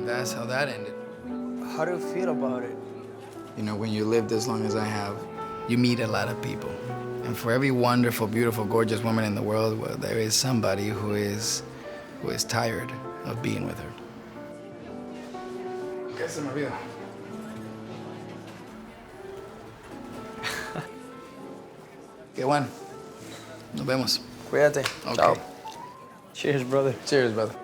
that's how that ended. How do you feel about it? You know, when you lived as long as I have, you meet a lot of people. And for every wonderful, beautiful, gorgeous woman in the world, well, there is somebody who is tired of being with her. ¿Qué se me olvida? Qué bueno. Nos vemos. Cuídate. Okay. Chao. Cheers, brother. Cheers, brother.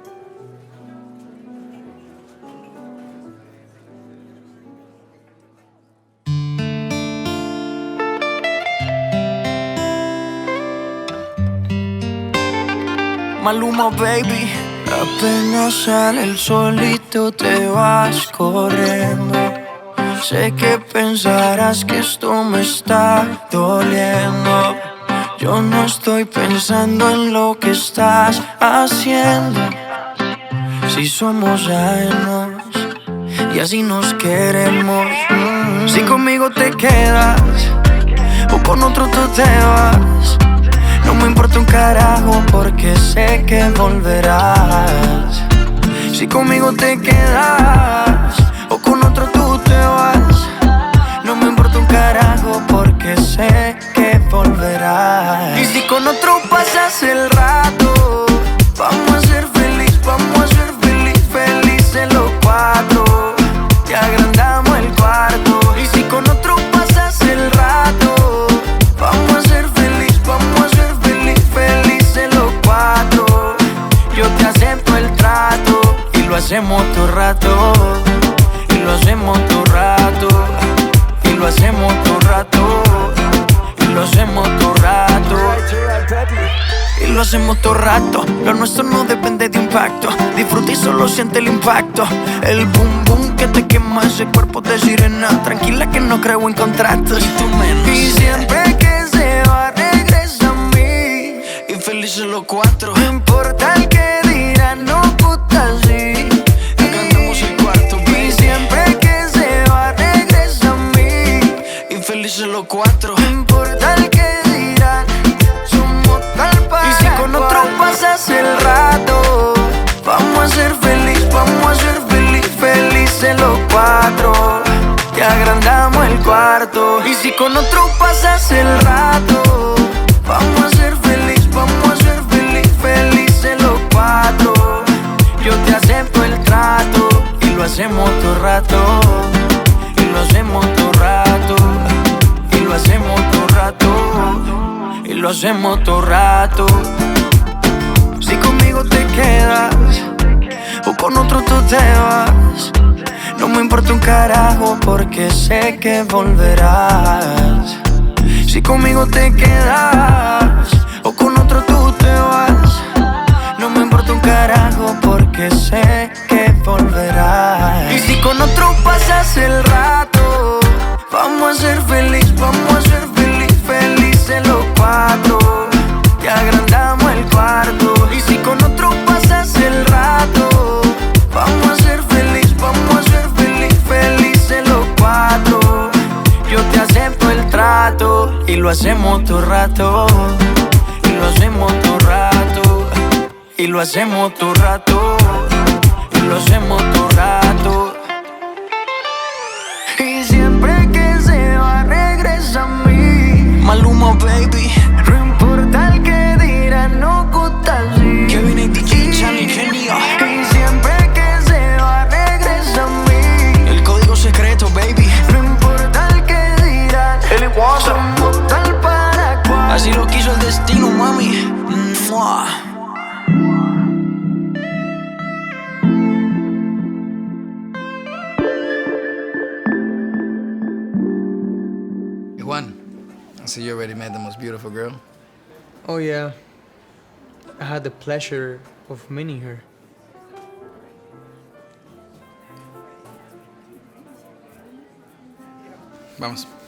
Maluma, baby. Apenas sale el solito te vas corriendo. Sé que pensarás que esto me está doliendo. Yo no estoy pensando en lo que estás haciendo. Si somos ajenos y así nos queremos. Si conmigo te quedas o con otro tú te vas, no me importa un carajo porque sé que volverás. Si conmigo te quedas o con otro tú te vas, no me importa un carajo porque sé que volverás. Y si con otro pasas el rato, vamos a ser felices los cuatro. Te agrandamos el cuarto. Y si con otro pasas el rato, vamos a ser felices los cuatro. Yo te acepto el trato y lo hacemos todo rato. Y lo hacemos todo rato. Y lo hacemos todo rato. Y lo hacemos todo rato. Y lo hacemos todo rato. Lo nuestro no depende de impacto. Disfruta y solo siente el impacto. El boom boom que te quema ese cuerpo de sirena. Tranquila que no creo en contratos. Y tú menos. Y siempre que se va regresa a mí. Y felices los cuatro. No importa el que dirán, no puta así. Cantamos el cuarto, baby. Y siempre que se va regresa a mí. Y felices los cuatro. No importa el que dirán, somos tal para. Y si con otro pasas el rato, vamos a ser felices los cuatro. Te agrandamos el cuarto. Y si con otro pasas el rato, vamos a ser felices los cuatro. Yo te acepto el trato y lo hacemos todo rato. Y lo hacemos todo rato. Y lo hacemos todo rato. Y lo hacemos todo rato. Si conmigo te quedas o con otro tú te vas, no me importa un carajo porque sé que volverás. Si conmigo te quedas o con otro tú te vas, no me importa un carajo porque sé que volverás. Y si con otro pasas el rato, vamos a ser felices los cuatro. Te agrandamos el cuarto. Y si con otro pasas el rato, vamos a ser felices los cuatro. Yo te acepto el trato y lo hacemos todo rato. Y lo hacemos todo rato. Y lo hacemos todo rato. Y lo hacemos todo rato. Y siempre que se va regresa a mí. Maluma, baby. No importa el que dirán, no gusta así. Kevin y DJ, Charlie, genio. Y siempre que se va regresa a mí. El código secreto, baby. No importa el que dirán, somos tal para cual. Así lo quiso el destino, mami. ¡Mua! Hey, Juan, I see you already met the most beautiful girl. Oh yeah, I had the pleasure of meeting her. Vamos.